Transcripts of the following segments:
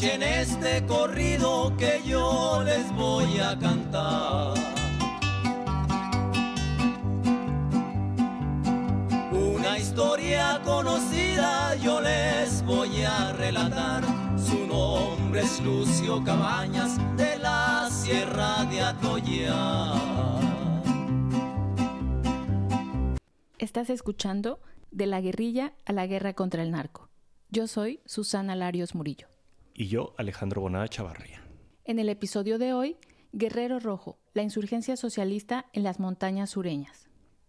Escuchen este corrido que yo les voy a cantar. Una historia conocida yo les voy a relatar. Su nombre es Lucio Cabañas, de la Sierra de Atoya. Estás escuchando De la guerrilla a la guerra contra el narco. Yo soy Susana Larios Murillo. Y yo, Alejandro Bonada Chavarría. En el episodio de hoy, Guerrero Rojo, la insurgencia socialista en las montañas sureñas.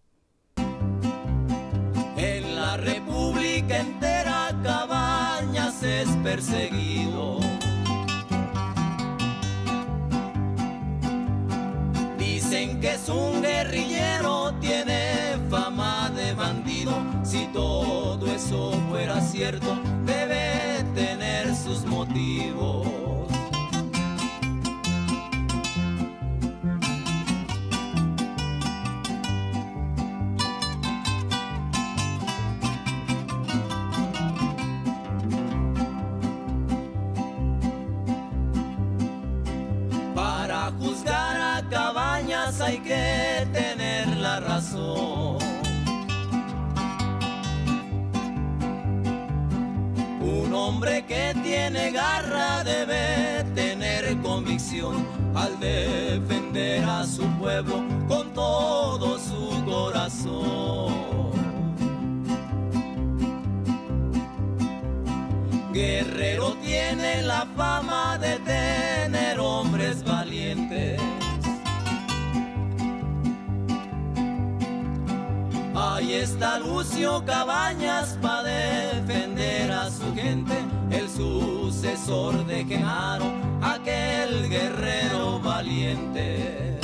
En la república entera Cabañas es perseguido. Dicen que es un guerrillero, tiene fama de bandido. Si todo eso fuera cierto, debe tener sus motivos. Para juzgar a Cabañas hay que tener la razón. Un hombre que tiene garra debe tener convicción al defender a su pueblo con todo su corazón. Guerrero tiene la fama de tener hombres valientes. Ahí está Lucio Cabañas para defender a su gente, el sucesor de Genaro, aquel guerrero valiente.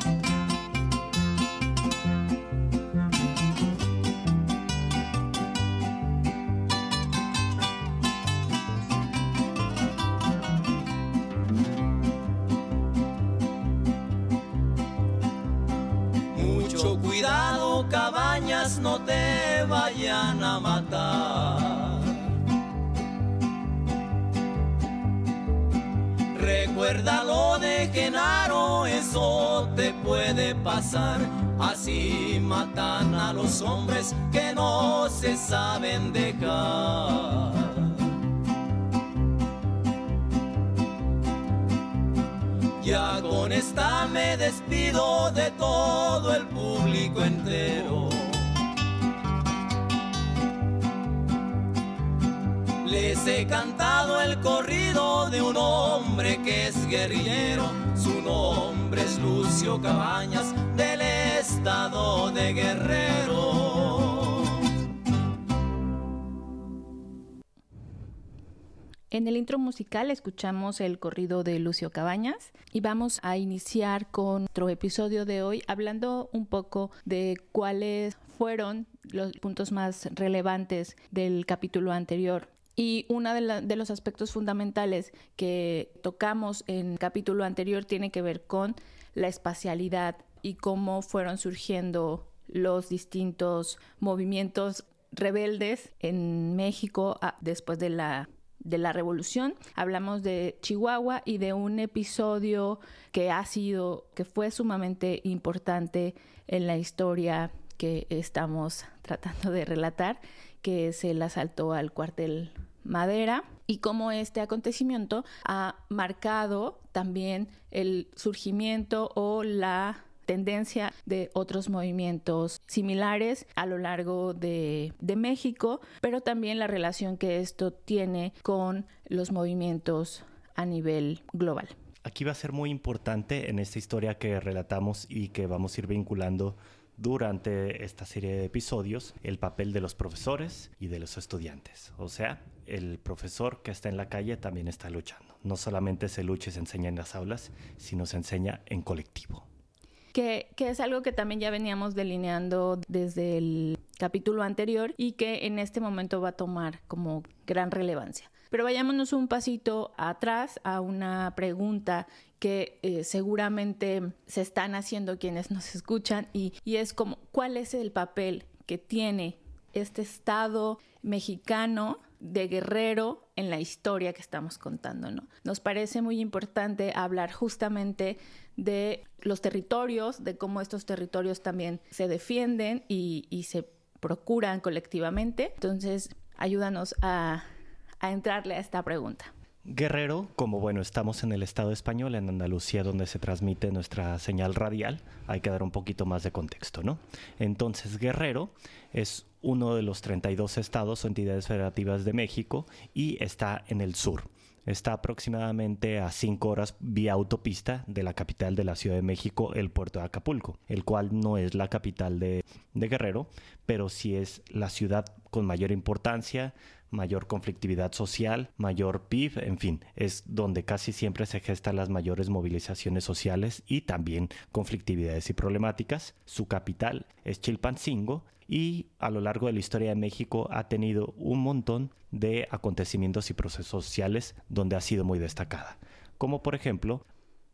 Mucho cuidado, Cabañas, no te vayan a matar. Recuerda lo de Genaro, eso te puede pasar. Así matan a los hombres que no se saben dejar. Ya con esta me despido de todo el público entero. Les he cantado el corrido de un hombre que es guerrillero. Su nombre es Lucio Cabañas, del estado de Guerrero. En el intro musical escuchamos el corrido de Lucio Cabañas y vamos a iniciar con nuestro episodio de hoy hablando un poco de cuáles fueron los puntos más relevantes del capítulo anterior. Y uno de los aspectos fundamentales que tocamos en el capítulo anterior tiene que ver con la espacialidad y cómo fueron surgiendo los distintos movimientos rebeldes en México después de la revolución. Hablamos de Chihuahua y de un episodio que fue sumamente importante en la historia que estamos tratando de relatar, que es el asalto al cuartel Madera, y cómo este acontecimiento ha marcado también el surgimiento o la tendencia de otros movimientos similares a lo largo de México, pero también la relación que esto tiene con los movimientos a nivel global. Aquí va a ser muy importante en esta historia que relatamos y que vamos a ir vinculando durante esta serie de episodios el papel de los profesores y de los estudiantes. O sea, el profesor que está en la calle también está luchando. No solamente se lucha y se enseña en las aulas, sino se enseña en colectivo. Que es algo que también ya veníamos delineando desde el capítulo anterior y que en este momento va a tomar como gran relevancia. Pero vayámonos un pasito atrás a una pregunta que seguramente se están haciendo quienes nos escuchan y es como, ¿cuál es el papel que tiene este Estado mexicano de Guerrero en la historia que estamos contando, ¿no? Nos parece muy importante hablar justamente de los territorios, de cómo estos territorios también se defienden y se procuran colectivamente. Entonces, ayúdanos a entrarle a esta pregunta. Guerrero, como bueno, estamos en el Estado español, en Andalucía, donde se transmite nuestra señal radial, hay que dar un poquito más de contexto, ¿no? Entonces, Guerrero es uno de los 32 estados o entidades federativas de México y está en el sur. Está aproximadamente a 5 horas vía autopista de la capital de la Ciudad de México, el puerto de Acapulco, el cual no es la capital de Guerrero, pero sí es la ciudad con mayor importancia, mayor conflictividad social, mayor PIB, en fin, es donde casi siempre se gestan las mayores movilizaciones sociales y también conflictividades y problemáticas. Su capital es Chilpancingo y a lo largo de la historia de México ha tenido un montón de acontecimientos y procesos sociales donde ha sido muy destacada. Como por ejemplo,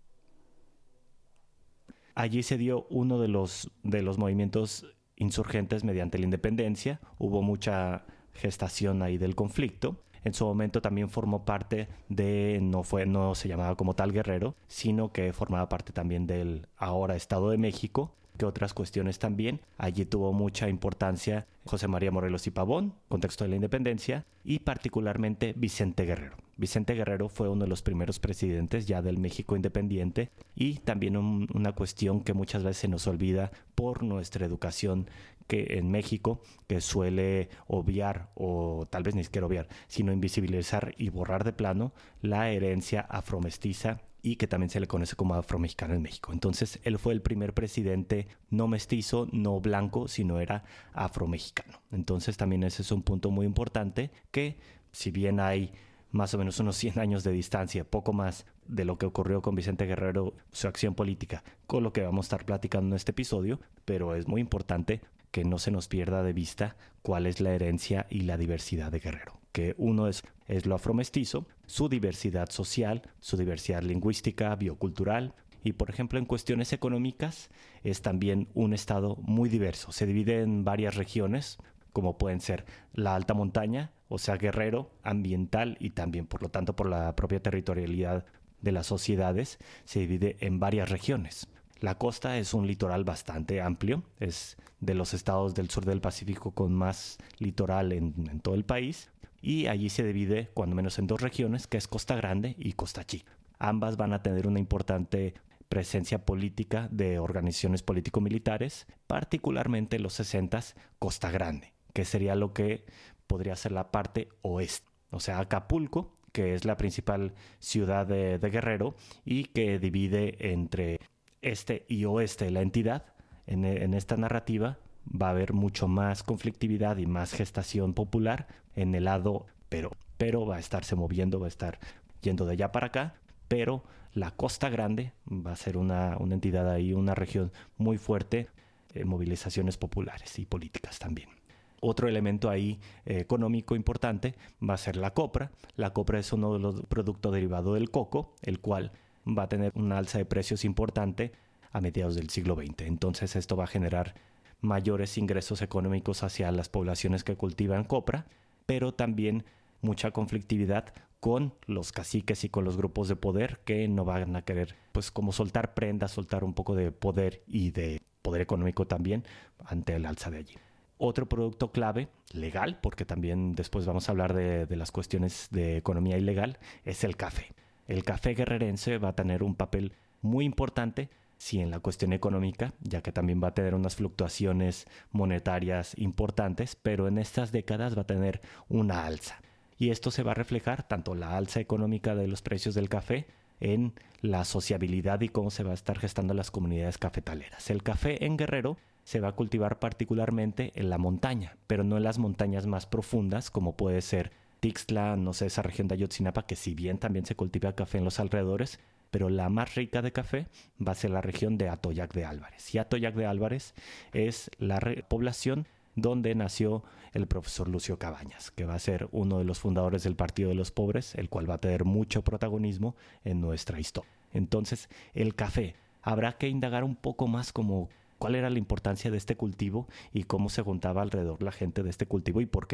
allí se dio uno de los movimientos insurgentes mediante la independencia, hubo mucha gestación ahí del conflicto. En su momento también formó parte de, no se llamaba como tal Guerrero, sino que formaba parte también del ahora Estado de México, que otras cuestiones también. Allí tuvo mucha importancia José María Morelos y Pavón, contexto de la independencia, y particularmente Vicente Guerrero. Vicente Guerrero fue uno de los primeros presidentes ya del México independiente y también una cuestión que muchas veces se nos olvida por nuestra educación que en México, que suele obviar, o tal vez ni siquiera obviar, sino invisibilizar y borrar de plano la herencia afromestiza y que también se le conoce como afromexicano en México. Entonces, él fue el primer presidente no mestizo, no blanco, sino era afromexicano. Entonces, también ese es un punto muy importante que, si bien hay más o menos unos 100 años de distancia, poco más de lo que ocurrió con Vicente Guerrero, su acción política, con lo que vamos a estar platicando en este episodio, pero es muy importante que no se nos pierda de vista cuál es la herencia y la diversidad de Guerrero. Que uno es lo afromestizo, su diversidad social, su diversidad lingüística, biocultural, y por ejemplo en cuestiones económicas es también un estado muy diverso. Se divide en varias regiones, como pueden ser la alta montaña, o sea Guerrero, ambiental y también por lo tanto por la propia territorialidad de las sociedades, se divide en varias regiones. La costa es un litoral bastante amplio, es de los estados del sur del Pacífico con más litoral en todo el país, y allí se divide cuando menos en 2 regiones, que es Costa Grande y Costa Chica. Ambas van a tener una importante presencia política de organizaciones político-militares, particularmente en los 60s, Costa Grande, que sería lo que podría ser la parte oeste, o sea Acapulco, que es la principal ciudad de Guerrero y que divide entre este y oeste de la entidad. En esta narrativa va a haber mucho más conflictividad y más gestación popular en el lado, pero va a estarse moviendo, va a estar yendo de allá para acá, pero la Costa Grande va a ser una entidad ahí, una región muy fuerte, movilizaciones populares y políticas también. Otro elemento ahí económico importante va a ser la copra. La copra es uno de los productos derivados del coco, el cual va a tener una alza de precios importante a mediados del siglo XX. Entonces esto va a generar mayores ingresos económicos hacia las poblaciones que cultivan copra, pero también mucha conflictividad con los caciques y con los grupos de poder que no van a querer, pues como soltar prendas, soltar un poco de poder y de poder económico también ante el alza de allí. Otro producto clave, legal, porque también después vamos a hablar de las cuestiones de economía ilegal, es el café. El café guerrerense va a tener un papel muy importante, sí, en la cuestión económica, ya que también va a tener unas fluctuaciones monetarias importantes, pero en estas décadas va a tener una alza. Y esto se va a reflejar tanto la alza económica de los precios del café en la sociabilidad y cómo se va a estar gestando las comunidades cafetaleras. El café en Guerrero se va a cultivar particularmente en la montaña, pero no en las montañas más profundas como puede ser Tixtla, no sé, esa región de Ayotzinapa, que si bien también se cultiva café en los alrededores, pero la más rica de café va a ser la región de Atoyac de Álvarez. Y Atoyac de Álvarez es la población donde nació el profesor Lucio Cabañas, que va a ser uno de los fundadores del Partido de los Pobres, el cual va a tener mucho protagonismo en nuestra historia. Entonces, el café, habrá que indagar un poco más como cuál era la importancia de este cultivo y cómo se juntaba alrededor la gente de este cultivo y por qué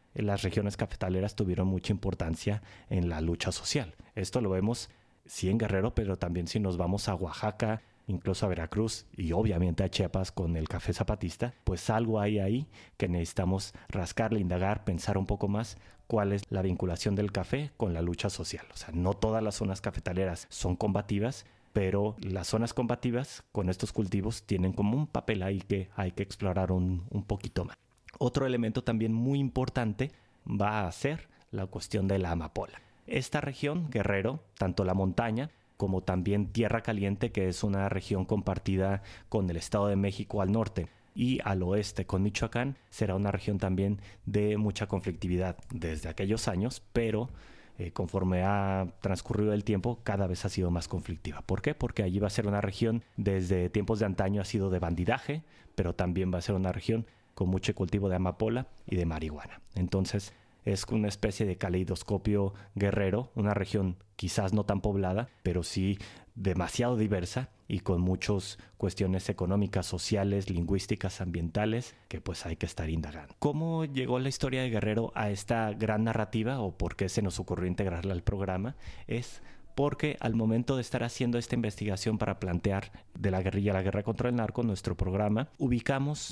las regiones cafetaleras tuvieron mucha importancia en la lucha social. Esto lo vemos sí en Guerrero, pero también si nos vamos a Oaxaca, incluso a Veracruz y obviamente a Chiapas con el café zapatista, pues algo hay ahí que necesitamos rascarle, indagar, pensar un poco más cuál es la vinculación del café con la lucha social. O sea, no todas las zonas cafetaleras son combativas, pero las zonas combativas con estos cultivos tienen como un papel ahí que hay que explorar un poquito más. Otro elemento también muy importante va a ser la cuestión de la amapola. Esta región, Guerrero, tanto la montaña como también Tierra Caliente, que es una región compartida con el Estado de México al norte y al oeste con Michoacán, será una región también de mucha conflictividad desde aquellos años, pero conforme ha transcurrido el tiempo, cada vez ha sido más conflictiva. ¿Por qué? Porque allí va a ser una región, desde tiempos de antaño ha sido de bandidaje, pero también va a ser una región con mucho cultivo de amapola y de marihuana. Entonces, es una especie de caleidoscopio guerrero, una región quizás no tan poblada, pero sí demasiado diversa y con muchas cuestiones económicas, sociales, lingüísticas, ambientales, que pues hay que estar indagando. ¿Cómo llegó la historia de Guerrero a esta gran narrativa o por qué se nos ocurrió integrarla al programa? Es porque al momento de estar haciendo esta investigación para plantear de la guerrilla a la guerra contra el narco, nuestro programa, ubicamos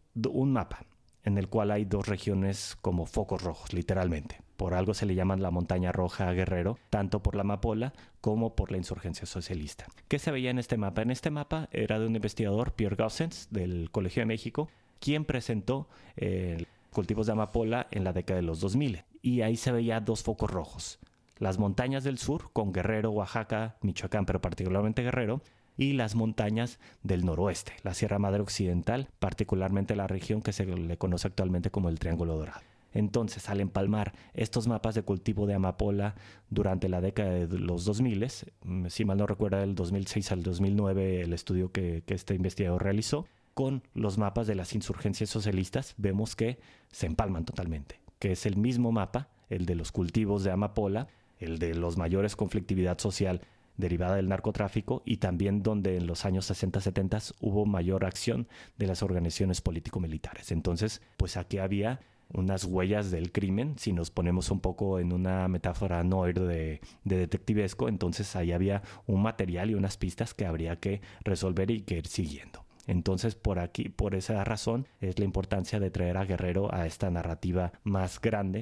un mapa en el cual hay dos regiones como focos rojos, literalmente. Por algo se le llaman la montaña roja a Guerrero, tanto por la amapola como por la insurgencia socialista. ¿Qué se veía en este mapa? En este mapa era de un investigador, Pierre Gaussens, del Colegio de México, quien presentó cultivos de amapola en la década de los 2000. Y ahí se veía dos focos rojos. Las montañas del sur, con Guerrero, Oaxaca, Michoacán, pero particularmente Guerrero, y las montañas del noroeste, la Sierra Madre Occidental, particularmente la región que se le conoce actualmente como el Triángulo Dorado. Entonces, al empalmar estos mapas de cultivo de amapola durante la década de los 2000, si mal no recuerdo, del 2006 al 2009, el estudio que este investigador realizó, con los mapas de las insurgencias socialistas, vemos que se empalman totalmente, que es el mismo mapa, el de los cultivos de amapola, el de los mayores conflictividad social derivada del narcotráfico y también donde en los años 60-70 hubo mayor acción de las organizaciones político-militares. Entonces, pues aquí había unas huellas del crimen, si nos ponemos un poco en una metáfora noir de detectivesco, entonces ahí había un material y unas pistas que habría que resolver y que ir siguiendo. Entonces, por esa razón, es la importancia de traer a Guerrero a esta narrativa más grande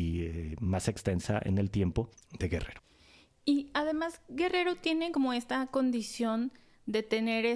y más extensa en el tiempo de Guerrero. Y además Guerrero tiene como esta condición de tener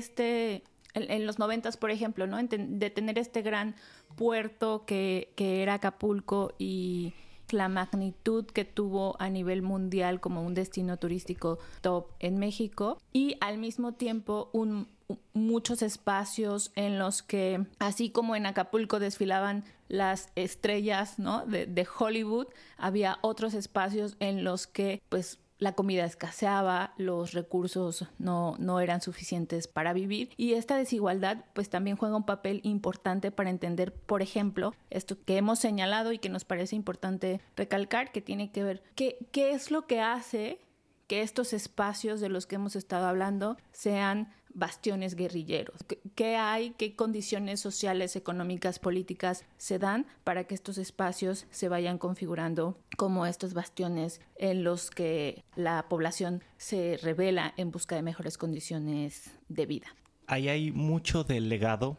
en los 90s, por ejemplo, ¿no? De tener este gran puerto que era Acapulco y la magnitud que tuvo a nivel mundial como un destino turístico top en México y al mismo tiempo muchos espacios en los que, así como en Acapulco desfilaban las estrellas, ¿no? de Hollywood, había otros espacios en los que pues la comida escaseaba, los recursos no eran suficientes para vivir y esta desigualdad pues también juega un papel importante para entender, por ejemplo, esto que hemos señalado y que nos parece importante recalcar, que tiene que ver qué es lo que hace que estos espacios de los que hemos estado hablando sean bastiones guerrilleros. ¿Qué hay? ¿Qué condiciones sociales, económicas, políticas se dan para que estos espacios se vayan configurando como estos bastiones en los que la población se rebela en busca de mejores condiciones de vida? Ahí hay mucho del legado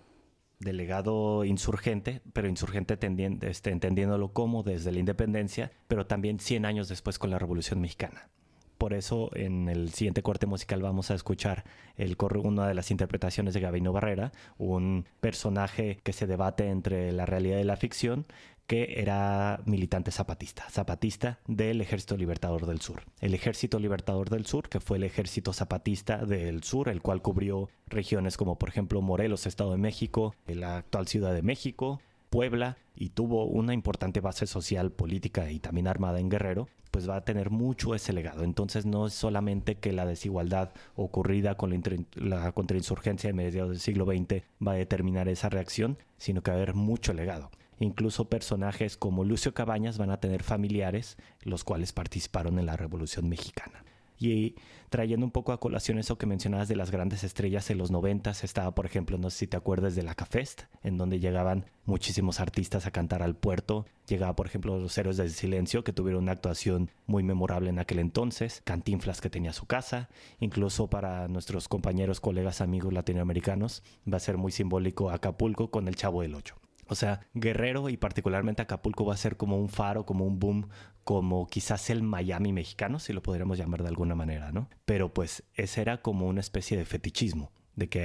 insurgente, pero insurgente entendiéndolo como desde la independencia, pero también 100 años después con la Revolución Mexicana. Por eso en el siguiente corte musical vamos a escuchar una de las interpretaciones de Gabino Barrera, un personaje que se debate entre la realidad y la ficción, que era militante zapatista del Ejército Libertador del Sur. El Ejército Libertador del Sur, que fue el ejército zapatista del sur, el cual cubrió regiones como por ejemplo Morelos, Estado de México, la actual Ciudad de México, Puebla, y tuvo una importante base social, política y también armada en Guerrero, pues va a tener mucho ese legado. Entonces no es solamente que la desigualdad ocurrida con la contrainsurgencia de mediados del siglo XX va a determinar esa reacción, sino que va a haber mucho legado. Incluso personajes como Lucio Cabañas van a tener familiares, los cuales participaron en la Revolución Mexicana. Y trayendo un poco a colación eso que mencionabas de las grandes estrellas en los 90s, estaba, por ejemplo, no sé si te acuerdas de la Cafest, en donde llegaban muchísimos artistas a cantar al puerto. Llegaba, por ejemplo, los Héroes del Silencio, que tuvieron una actuación muy memorable en aquel entonces. Cantinflas, que tenía su casa. Incluso para nuestros compañeros, colegas, amigos latinoamericanos, va a ser muy simbólico Acapulco con el Chavo del Ocho. O sea, Guerrero y particularmente Acapulco va a ser como un faro, como un boom, como quizás el Miami mexicano, si lo podríamos llamar de alguna manera, ¿no? Pero pues ese era como una especie de fetichismo, de que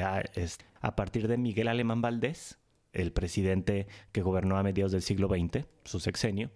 a partir de Miguel Alemán Valdés, el presidente que gobernó a mediados del siglo XX, su sexenio,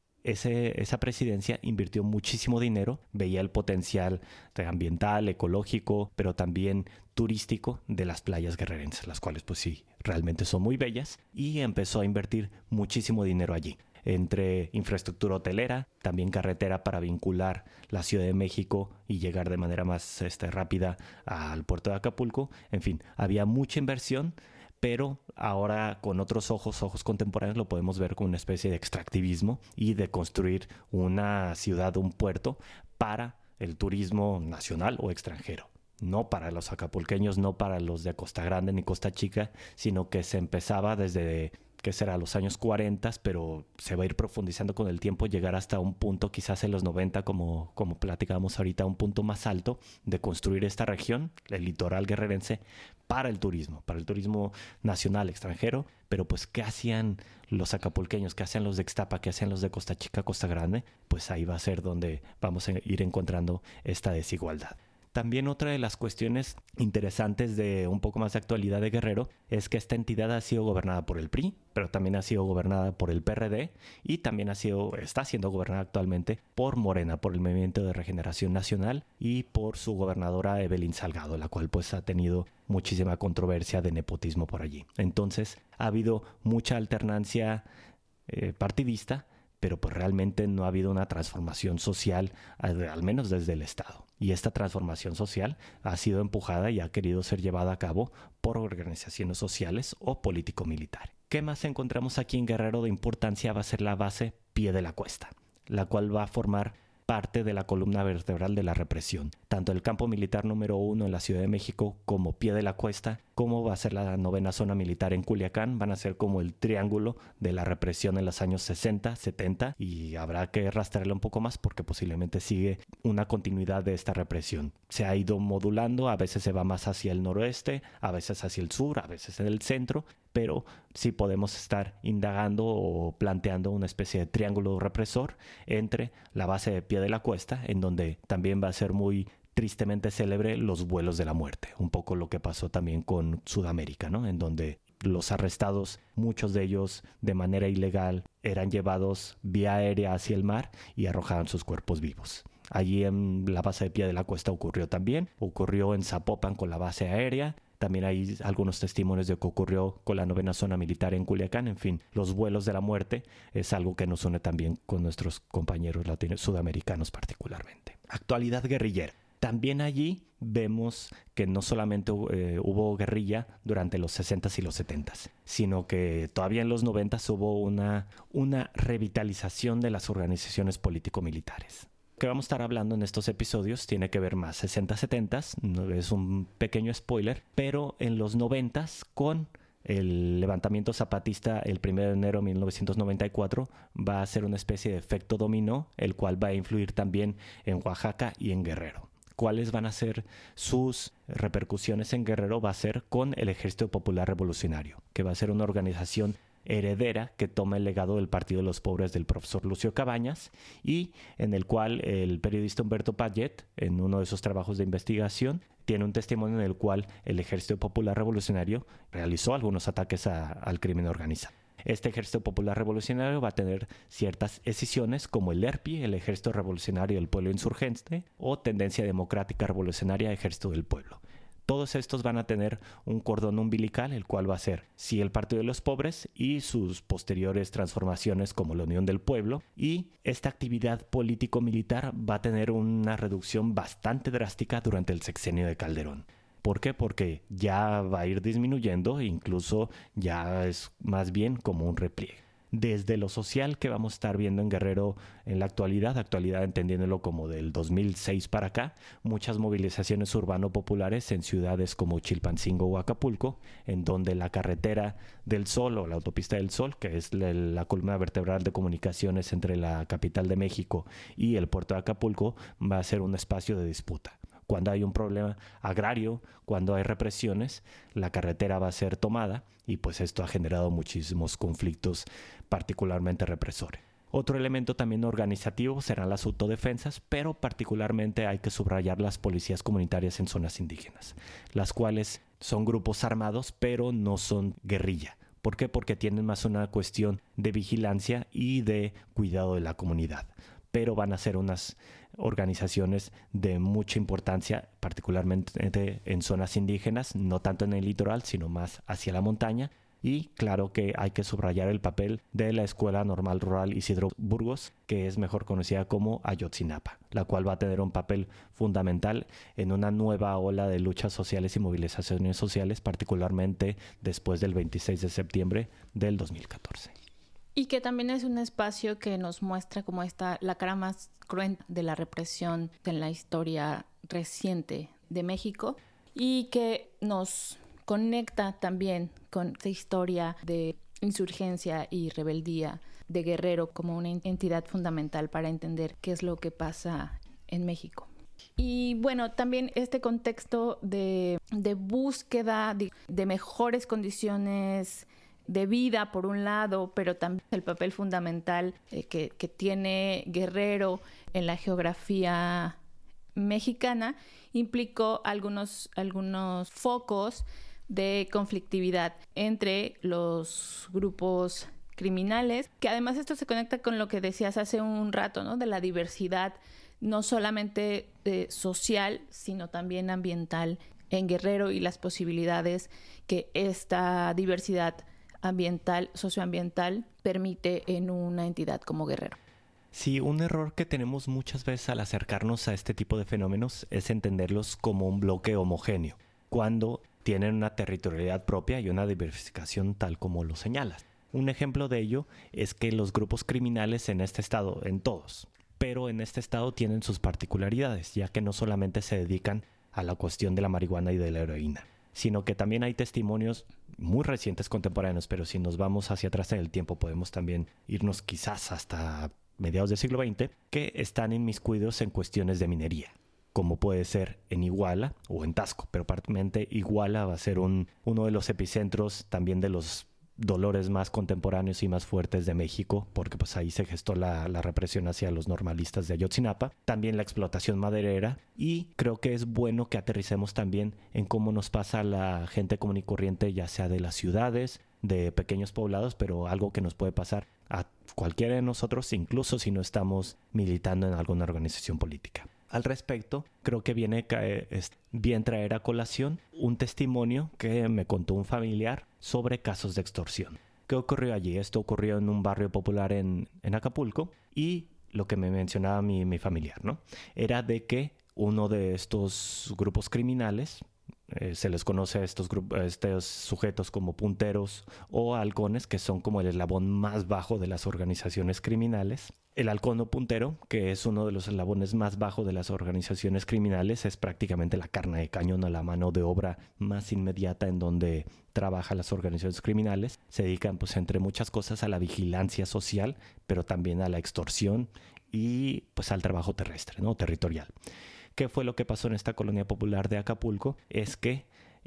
esa presidencia invirtió muchísimo dinero, veía el potencial ambiental, ecológico, pero también turístico de las playas guerrerenses, las cuales pues sí, realmente son muy bellas, y empezó a invertir muchísimo dinero allí, entre infraestructura hotelera, también carretera para vincular la Ciudad de México y llegar de manera más rápida al puerto de Acapulco. En fin, había mucha inversión, pero ahora con otros ojos contemporáneos lo podemos ver como una especie de extractivismo y de construir una ciudad, un puerto para el turismo nacional o extranjero. No para los acapulqueños, no para los de Costa Grande ni Costa Chica, sino que se empezaba desde, ¿qué será?, los años 40, pero se va a ir profundizando con el tiempo, llegar hasta un punto, quizás en los 90, como platicábamos ahorita, un punto más alto de construir esta región, el litoral guerrerense, para el turismo nacional, extranjero. Pero pues, ¿qué hacían los acapulqueños? ¿Qué hacían los de Ixtapa? ¿Qué hacían los de Costa Chica, Costa Grande? Pues ahí va a ser donde vamos a ir encontrando esta desigualdad. También otra de las cuestiones interesantes de un poco más de actualidad de Guerrero es que esta entidad ha sido gobernada por el PRI, pero también ha sido gobernada por el PRD y también está siendo gobernada actualmente por Morena, por el Movimiento de Regeneración Nacional y por su gobernadora Evelyn Salgado, la cual pues ha tenido muchísima controversia de nepotismo por allí. Entonces ha habido mucha alternancia partidista, pero pues realmente no ha habido una transformación social, al menos desde el Estado. Y esta transformación social ha sido empujada y ha querido ser llevada a cabo por organizaciones sociales o político-militares. ¿Qué más encontramos aquí en Guerrero de importancia? Va a ser la base Pie de la Cuesta, la cual va a formar parte de la columna vertebral de la represión. Tanto el campo militar número 1 en la Ciudad de México como Pie de la Cuesta, como va a ser la 9ª zona militar en Culiacán, van a ser como el triángulo de la represión en los años 60, 70, y habrá que rastrearlo un poco más porque posiblemente sigue una continuidad de esta represión. Se ha ido modulando, a veces se va más hacia el noroeste, a veces hacia el sur, a veces en el centro, pero sí podemos estar indagando o planteando una especie de triángulo represor entre la base de Pie de la Cuesta, en donde también va a ser muy tristemente célebre los vuelos de la muerte, un poco lo que pasó también con Sudamérica, ¿no? En donde los arrestados, muchos de ellos de manera ilegal, eran llevados vía aérea hacia el mar y arrojaban sus cuerpos vivos. Allí en la base de Pie de la Cuesta ocurrió en Zapopan con la base aérea. También hay algunos testimonios de que ocurrió con la 9ª zona militar en Culiacán. En fin, los vuelos de la muerte es algo que nos une también con nuestros compañeros sudamericanos particularmente. Actualidad guerrillera. También allí vemos que no solamente hubo guerrilla durante los 60s y los 70s, sino que todavía en los 90s hubo una revitalización de las organizaciones político-militares. Que vamos a estar hablando en estos episodios tiene que ver más 60-70s, no es un pequeño spoiler, pero en los 90s con el levantamiento zapatista el 1 de enero de 1994 va a ser una especie de efecto dominó, el cual va a influir también en Oaxaca y en Guerrero. ¿Cuáles van a ser sus repercusiones en Guerrero? Va a ser con el Ejército Popular Revolucionario, que va a ser una organización heredera que toma el legado del Partido de los Pobres del profesor Lucio Cabañas y en el cual el periodista Humberto Payet, en uno de sus trabajos de investigación, tiene un testimonio en el cual el Ejército Popular Revolucionario realizó algunos ataques al crimen organizado. Este Ejército Popular Revolucionario va a tener ciertas escisiones como el ERPI, el Ejército Revolucionario del Pueblo Insurgente, o Tendencia Democrática Revolucionaria, Ejército del Pueblo. Todos estos van a tener un cordón umbilical, el cual va a ser el Partido de los Pobres y sus posteriores transformaciones como la Unión del Pueblo. Y esta actividad político-militar va a tener una reducción bastante drástica durante el sexenio de Calderón. ¿Por qué? Porque ya va a ir disminuyendo, incluso ya es más bien como un repliegue. desde lo social que vamos a estar viendo en Guerrero en la actualidad entendiéndolo como del 2006 para acá, muchas movilizaciones urbano-populares en ciudades como Chilpancingo o Acapulco, en donde la carretera del Sol o la autopista del Sol, que es la columna vertebral de comunicaciones entre la capital de México y el puerto de Acapulco, va a ser un espacio de disputa. Cuando hay un problema agrario, cuando hay represiones, la carretera va a ser tomada y pues esto ha generado muchísimos conflictos, particularmente represores. Otro elemento también organizativo serán las autodefensas, pero particularmente hay que subrayar las policías comunitarias en zonas indígenas, las cuales son grupos armados, pero no son guerrilla. ¿Por qué? Porque tienen más una cuestión de vigilancia y de cuidado de la comunidad, pero van a ser unas organizaciones de mucha importancia, particularmente en zonas indígenas, no tanto en el litoral, sino más hacia la montaña. Y claro que hay que subrayar el papel de la Escuela Normal Rural Isidro Burgos, que es mejor conocida como Ayotzinapa, la cual va a tener un papel fundamental en una nueva ola de luchas sociales y movilizaciones sociales, particularmente después del 26 de septiembre del 2014. Y que también es un espacio que nos muestra cómo está la cara más cruenta de la represión en la historia reciente de México y que nos conecta también con esta historia de insurgencia y rebeldía de Guerrero como una entidad fundamental para entender qué es lo que pasa en México. Y bueno, también este contexto de búsqueda de mejores condiciones de vida por un lado, pero también el papel fundamental que tiene Guerrero en la geografía mexicana implicó algunos focos de conflictividad entre los grupos criminales, que además esto se conecta con lo que decías hace un rato, ¿no? De la diversidad no solamente social, sino también ambiental en Guerrero y las posibilidades que esta diversidad ambiental, socioambiental, permite en una entidad como Guerrero. Sí, un error que tenemos muchas veces al acercarnos a este tipo de fenómenos es entenderlos como un bloque homogéneo, cuando tienen una territorialidad propia y una diversificación tal como lo señalas. Un ejemplo de ello es que los grupos criminales en este estado, en todos, pero en este estado tienen sus particularidades, ya que no solamente se dedican a la cuestión de la marihuana y de la heroína, sino que también hay testimonios muy recientes contemporáneos, pero si nos vamos hacia atrás en el tiempo podemos también irnos quizás hasta mediados del siglo XX, que están inmiscuidos en cuestiones de minería, como puede ser en Iguala o en Taxco, pero particularmente Iguala va a ser uno de los epicentros también de los dolores más contemporáneos y más fuertes de México, porque pues ahí se gestó la represión hacia los normalistas de Ayotzinapa, también la explotación maderera, y creo que es bueno que aterricemos también en cómo nos pasa a la gente común y corriente, ya sea de las ciudades, de pequeños poblados, pero algo que nos puede pasar a cualquiera de nosotros, incluso si no estamos militando en alguna organización política. Al respecto, creo que viene bien traer a colación un testimonio que me contó un familiar sobre casos de extorsión. ¿Qué ocurrió allí? Esto ocurrió en un barrio popular en Acapulco, y lo que me mencionaba mi familiar, ¿no? Era de que uno de estos grupos criminales, se les conoce a estos sujetos como punteros o halcones, que son como el eslabón más bajo de las organizaciones criminales. El halcón o puntero, que es uno de los eslabones más bajos de las organizaciones criminales, es prácticamente la carne de cañón, a la mano de obra más inmediata en donde trabajan las organizaciones criminales. Se dedican, pues, entre muchas cosas, a la vigilancia social, pero también a la extorsión y pues al trabajo terrestre, ¿no? Territorial. ¿Qué fue lo que pasó en esta colonia popular de Acapulco? Es que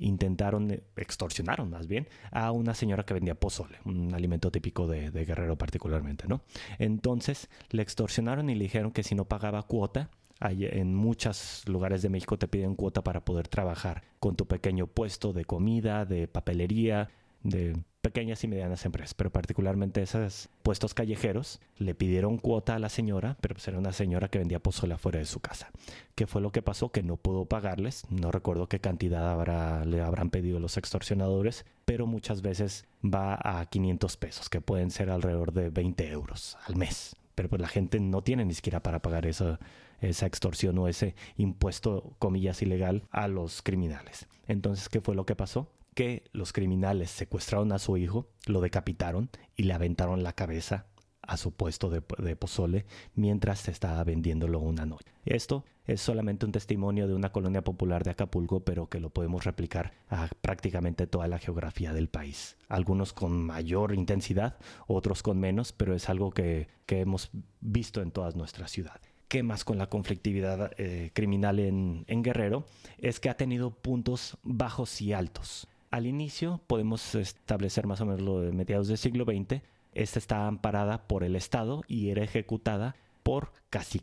extorsionaron más bien a una señora que vendía pozole, un alimento típico de Guerrero particularmente, ¿no? Entonces le extorsionaron y le dijeron que si no pagaba cuota, en muchos lugares de México te piden cuota para poder trabajar con tu pequeño puesto de comida, de papelería, de pequeñas y medianas empresas, pero particularmente esos puestos callejeros le pidieron cuota a la señora, pero pues era una señora que vendía pozole afuera de su casa. ¿Qué fue lo que pasó? Que no pudo pagarles, no recuerdo qué cantidad le habrán pedido los extorsionadores, pero muchas veces va a 500 pesos, que pueden ser alrededor de 20 euros al mes. Pero pues la gente no tiene ni siquiera para pagar esa extorsión o ese impuesto, comillas, ilegal a los criminales. Entonces, ¿qué fue lo que pasó? que los criminales secuestraron a su hijo, lo decapitaron y le aventaron la cabeza a su puesto de pozole mientras se estaba vendiéndolo una noche. Esto es solamente un testimonio de una colonia popular de Acapulco, pero que lo podemos replicar a prácticamente toda la geografía del país. Algunos con mayor intensidad, otros con menos, pero es algo que hemos visto en todas nuestras ciudades. ¿Qué más con la conflictividad criminal en Guerrero? Es que ha tenido puntos bajos y altos. Al inicio podemos establecer más o menos lo de mediados del siglo XX. Esta está amparada por el Estado y era ejecutada por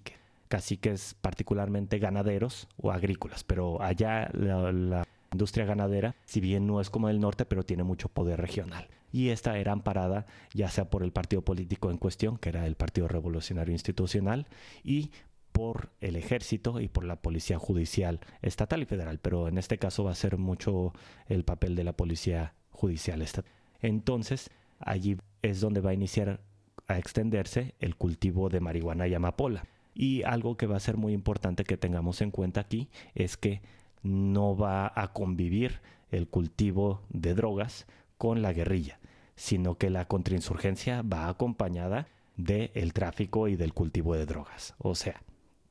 caciques particularmente ganaderos o agrícolas, pero allá la industria ganadera, si bien no es como el norte, pero tiene mucho poder regional. Y esta era amparada ya sea por el partido político en cuestión, que era el Partido Revolucionario Institucional, y por el ejército y por la policía judicial estatal y federal, pero en este caso va a ser mucho el papel de la policía judicial estatal. Entonces, allí es donde va a iniciar a extenderse el cultivo de marihuana y amapola. Y algo que va a ser muy importante que tengamos en cuenta aquí es que no va a convivir el cultivo de drogas con la guerrilla, sino que la contrainsurgencia va acompañada del tráfico y del cultivo de drogas. O sea,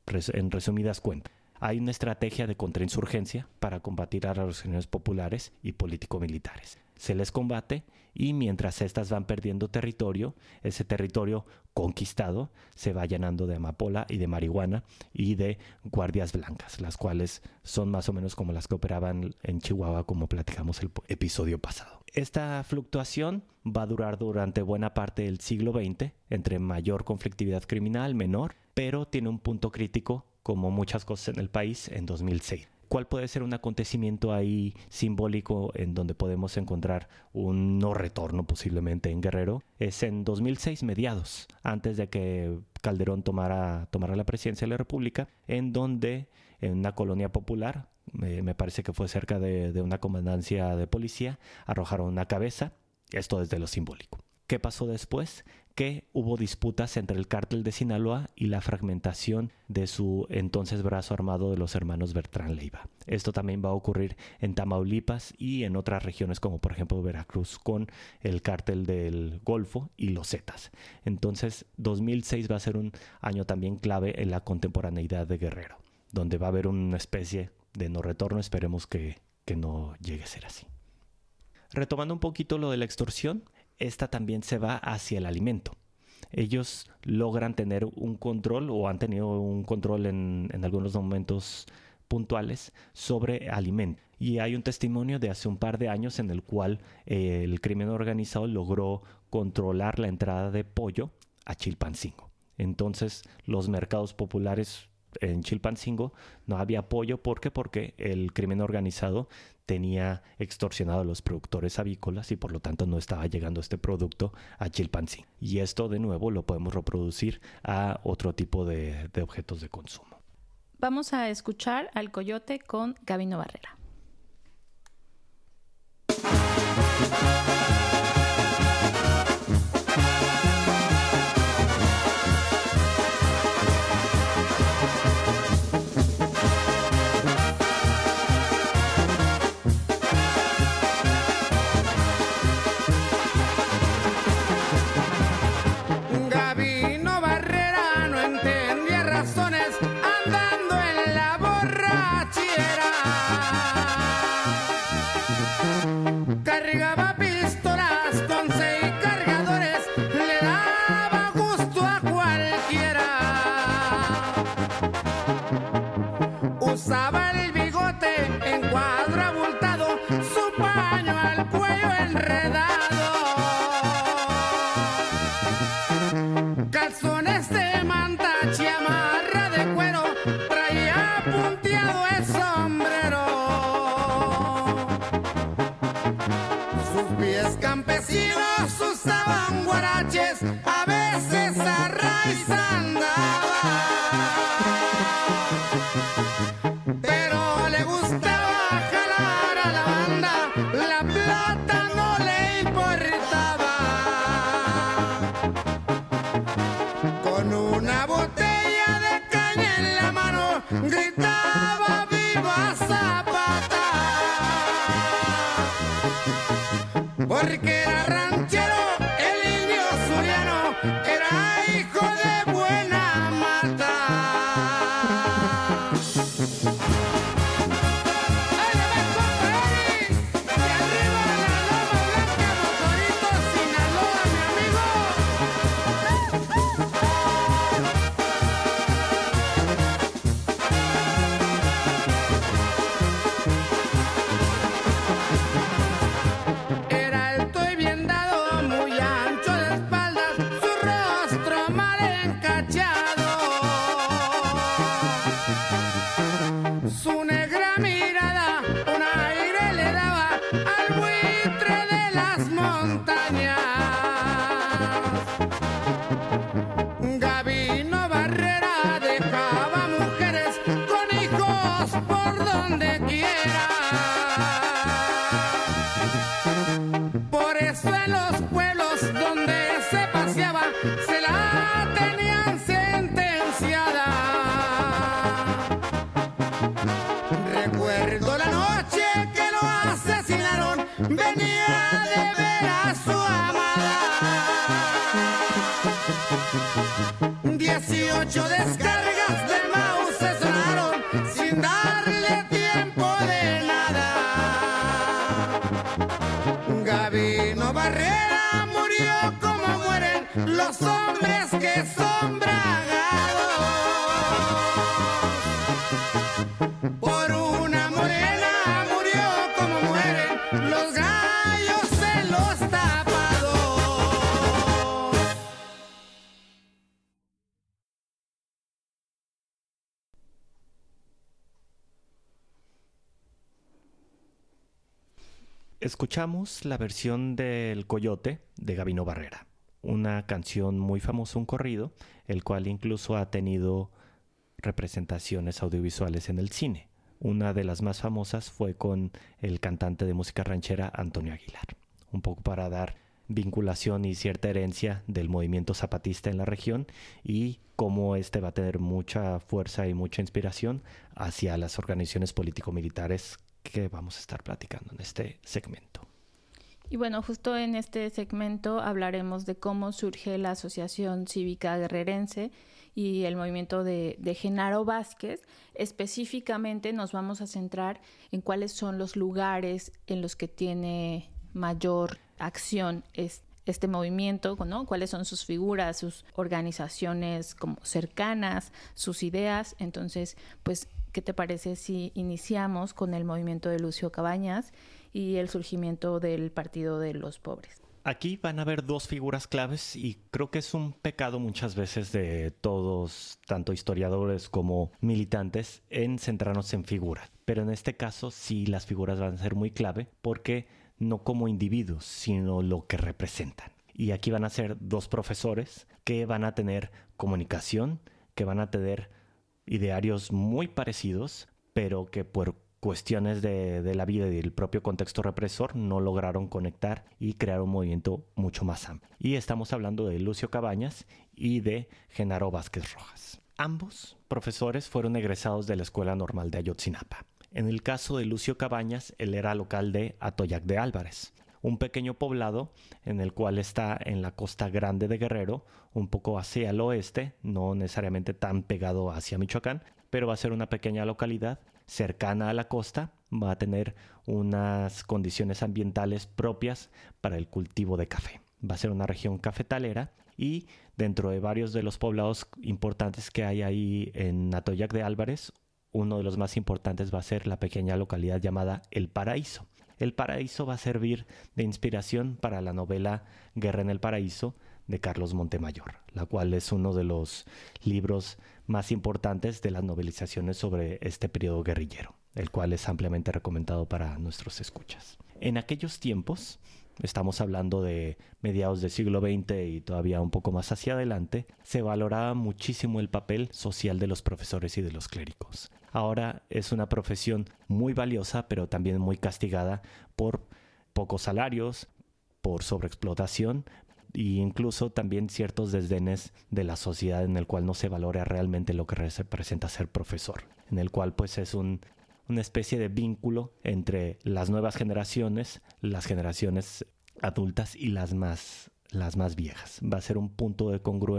en resumidas cuentas, hay una estrategia de contrainsurgencia para combatir a las organizaciones populares y político-militares. Se les combate y mientras estas van perdiendo territorio, ese territorio conquistado se va llenando de amapola y de marihuana y de guardias blancas, las cuales son más o menos como las que operaban en Chihuahua, como platicamos el episodio pasado. Esta fluctuación va a durar durante buena parte del siglo XX, entre mayor conflictividad criminal, menor, pero tiene un punto crítico, como muchas cosas en el país, en 2006. ¿Cuál puede ser un acontecimiento ahí simbólico en donde podemos encontrar un no retorno posiblemente en Guerrero? Es en 2006, mediados, antes de que Calderón tomara la presidencia de la República, en donde en una colonia popular, me parece que fue cerca de una comandancia de policía, arrojaron una cabeza, esto desde lo simbólico. ¿Qué pasó después? Que hubo disputas entre el cártel de Sinaloa y la fragmentación de su entonces brazo armado de los hermanos Bertrán Leiva. Esto también va a ocurrir en Tamaulipas y en otras regiones como por ejemplo Veracruz con el cártel del Golfo y los Zetas. Entonces 2006 va a ser un año también clave en la contemporaneidad de Guerrero, donde va a haber una especie de no retorno. Esperemos que no llegue a ser así. Retomando un poquito lo de la extorsión, esta también se va hacia el alimento. Ellos logran tener un control o han tenido un control en algunos momentos puntuales sobre alimento. Y hay un testimonio de hace un par de años en el cual el crimen organizado logró controlar la entrada de pollo a Chilpancingo. Entonces los mercados populares en Chilpancingo no había pollo. ¿Por qué? Porque el crimen organizado tenía extorsionado a los productores avícolas y por lo tanto no estaba llegando este producto a Chilpancingo. Y esto de nuevo lo podemos reproducir a otro tipo de objetos de consumo. Vamos a escuchar al Coyote con Gabino Barrera. Gritaba viva Zapata. ocho descargas de mouse sonaron sin darle tiempo de nada. Gabino Barrera murió como mueren los hombres que son bragados. Por una morena murió como mueren los gallos en los tapados. Escuchamos la versión del Coyote de Gabino Barrera, una canción muy famosa, un corrido, el cual incluso ha tenido representaciones audiovisuales en el cine. Una de las más famosas fue con el cantante de música ranchera Antonio Aguilar, un poco para dar vinculación y cierta herencia del movimiento zapatista en la región y cómo este va a tener mucha fuerza y mucha inspiración hacia las organizaciones político-militares que vamos a estar platicando en este segmento. Y bueno, justo en este segmento hablaremos de cómo surge la Asociación Cívica Guerrerense y el movimiento de Genaro Vázquez. Específicamente nos vamos a centrar en cuáles son los lugares en los que tiene mayor acción este movimiento, ¿no? Cuáles son sus figuras, sus organizaciones como cercanas, sus ideas. Entonces, pues, ¿qué te parece si iniciamos con el movimiento de Lucio Cabañas y el surgimiento del Partido de los Pobres? Aquí van a haber dos figuras claves y creo que es un pecado muchas veces de todos, tanto historiadores como militantes, en centrarnos en figuras. Pero en este caso sí las figuras van a ser muy clave porque no como individuos, sino lo que representan. Y aquí van a ser dos profesores que van a tener comunicación, que van a tener idearios muy parecidos, pero que por cuestiones de la vida y del propio contexto represor no lograron conectar y crear un movimiento mucho más amplio. Y estamos hablando de Lucio Cabañas y de Genaro Vázquez Rojas. Ambos profesores fueron egresados de la Escuela Normal de Ayotzinapa. En el caso de Lucio Cabañas, él era local de Atoyac de Álvarez, un pequeño poblado en el cual está en la costa grande de Guerrero, un poco hacia el oeste, no necesariamente tan pegado hacia Michoacán, pero va a ser una pequeña localidad cercana a la costa, va a tener unas condiciones ambientales propias para el cultivo de café. Va a ser una región cafetalera y dentro de varios de los poblados importantes que hay ahí en Atoyac de Álvarez, uno de los más importantes va a ser la pequeña localidad llamada El Paraíso. El Paraíso va a servir de inspiración para la novela Guerra en el Paraíso de Carlos Montemayor, la cual es uno de los libros más importantes de las novelizaciones sobre este periodo guerrillero, el cual es ampliamente recomendado para nuestros escuchas. En aquellos tiempos, estamos hablando de mediados del siglo XX y todavía un poco más hacia adelante, se valoraba muchísimo el papel social de los profesores y de los clérigos. Ahora es una profesión muy valiosa, pero también muy castigada por pocos salarios, por sobreexplotación e incluso también ciertos desdenes de la sociedad en el cual no se valora realmente lo que representa ser profesor, en el cual pues es una especie de vínculo entre las nuevas generaciones, las generaciones adultas y las más viejas. Va a ser un punto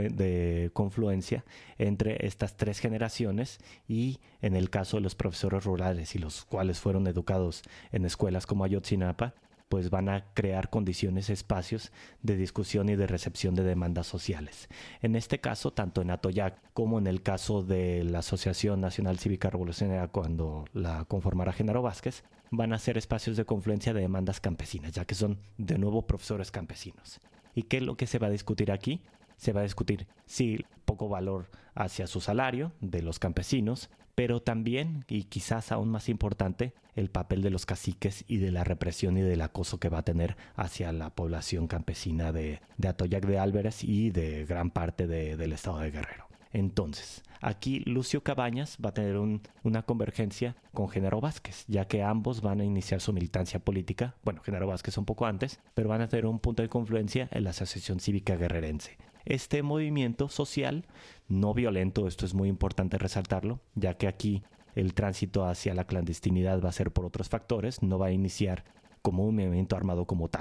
de confluencia entre estas tres generaciones y en el caso de los profesores rurales y los cuales fueron educados en escuelas como Ayotzinapa, pues van a crear condiciones, espacios de discusión y de recepción de demandas sociales. En este caso, tanto en Atoyac como en el caso de la Asociación Nacional Cívica Revolucionaria, cuando la conformará Genaro Vázquez, van a ser espacios de confluencia de demandas campesinas, ya que son de nuevo profesores campesinos. ¿Y qué es lo que se va a discutir aquí? Se va a discutir, sí, poco valor hacia su salario de los campesinos, pero también, y quizás aún más importante, el papel de los caciques y de la represión y del acoso que va a tener hacia la población campesina de Atoyac de Álvarez y de gran parte del estado de Guerrero. Entonces, aquí Lucio Cabañas va a tener una convergencia con Genaro Vázquez, ya que ambos van a iniciar su militancia política, bueno, Genaro Vázquez un poco antes, pero van a tener un punto de confluencia en la Asociación Cívica Guerrerense. Este movimiento social no violento, esto es muy importante resaltarlo, ya que aquí el tránsito hacia la clandestinidad va a ser por otros factores, no va a iniciar como un movimiento armado como tal,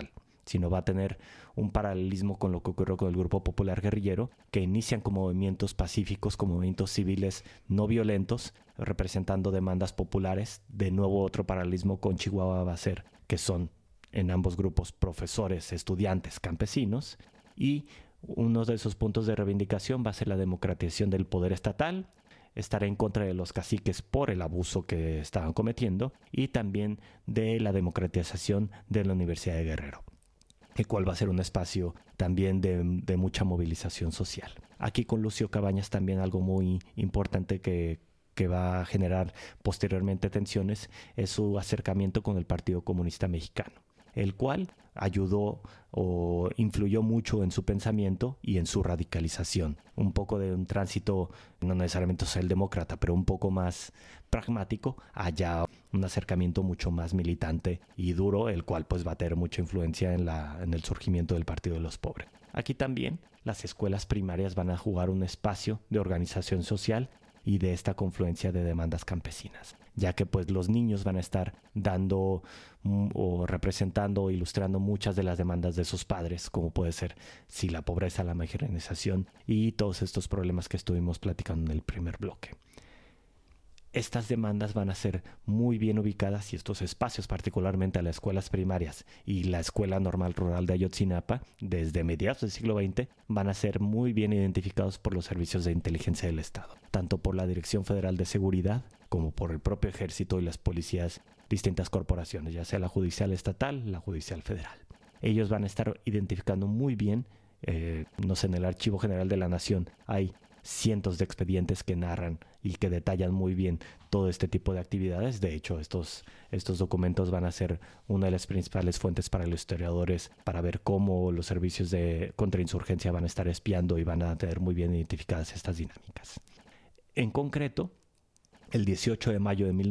sino va a tener un paralelismo con lo que ocurrió con el Grupo Popular Guerrillero, que inician como movimientos pacíficos, como movimientos civiles no violentos, representando demandas populares. De nuevo, otro paralelismo con Chihuahua va a ser que son en ambos grupos profesores, estudiantes, campesinos, y uno de esos puntos de reivindicación va a ser la democratización del poder estatal, estar en contra de los caciques por el abuso que estaban cometiendo, y también de la democratización de la Universidad de Guerrero, el cual va a ser un espacio también de mucha movilización social. Aquí con Lucio Cabañas también algo muy importante que va a generar posteriormente tensiones es su acercamiento con el Partido Comunista Mexicano, el cual ayudó o influyó mucho en su pensamiento y en su radicalización. Un poco de un tránsito, no necesariamente socialdemócrata, pero un poco más pragmático, allá un acercamiento mucho más militante y duro, el cual pues va a tener mucha influencia en el surgimiento del Partido de los Pobres. Aquí también las escuelas primarias van a jugar un espacio de organización social y de esta confluencia de demandas campesinas, ya que pues los niños van a estar dando o representando o ilustrando muchas de las demandas de sus padres, como puede ser la pobreza, la marginalización y todos estos problemas que estuvimos platicando en el primer bloque. Estas demandas van a ser muy bien ubicadas y estos espacios, particularmente a las escuelas primarias y la Escuela Normal Rural de Ayotzinapa, desde mediados del siglo XX, van a ser muy bien identificados por los servicios de inteligencia del Estado, tanto por la Dirección Federal de Seguridad como por el propio Ejército y las policías, distintas corporaciones, ya sea la judicial estatal, la judicial federal. Ellos van a estar identificando muy bien, en el Archivo General de la Nación hay cientos de expedientes que narran y que detallan muy bien todo este tipo de actividades. De hecho, estos documentos van a ser una de las principales fuentes para los historiadores para ver cómo los servicios de contrainsurgencia van a estar espiando y van a tener muy bien identificadas estas dinámicas. En concreto, el 18 de mayo de